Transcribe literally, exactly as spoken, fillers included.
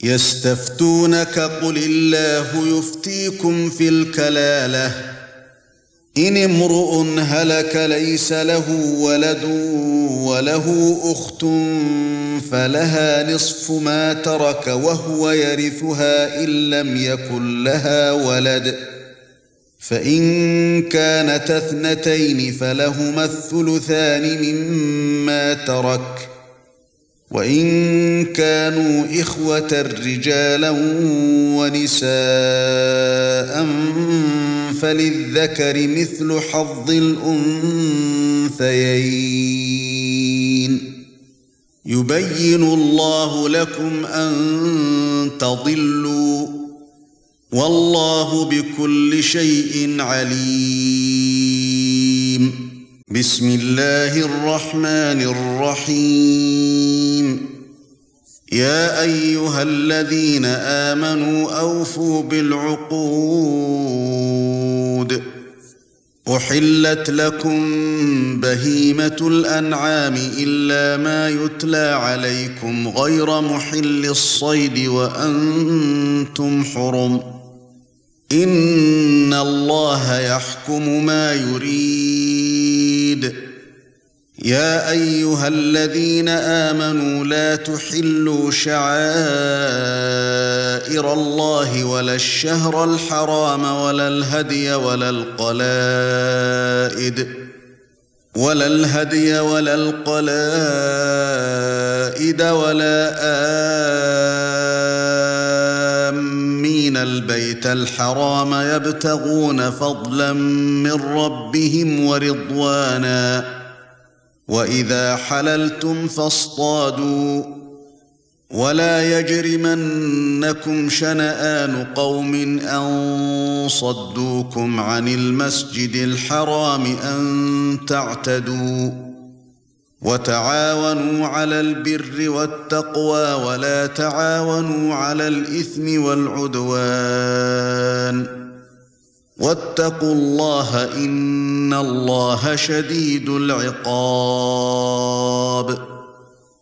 يستفتونك قل الله يفتيكم في الكلالة إن امرؤ هلك ليس له ولد وله أخت فلها نصف ما ترك وهو يرثها إن لم يكن لها ولد فإن كانت اثنتين فلهما الثلثان مما ترك وإن كانوا إخوة رجالا ونساء فللذكر مثل حظ الأنثيين يبين الله لكم أن تضلوا والله بكل شيء عليم. بسم الله الرحمن الرحيم. يا أيها الذين آمنوا أوفوا بالعقود أحلت لكم بهيمة الأنعام إلا ما يتلى عليكم غير محل الصيد وأنتم حرم إن الله يحكم ما يريد. يا أيها الذين آمنوا لا تحلوا شعائر الله ولا الشهر الحرام ولا الهدي ولا القلائد ولا الهدي ولا القلائد ولا آمين البيت الحرام يبتغون فضلا من ربهم ورضوانا وإذا حللتم فاصطادوا ولا يجرمنكم شنآن قوم أن صدوكم عن المسجد الحرام أن تعتدوا وتعاونوا على البر والتقوى ولا تعاونوا على الإثم والعدوان واتقوا الله إن الله شديد العقاب.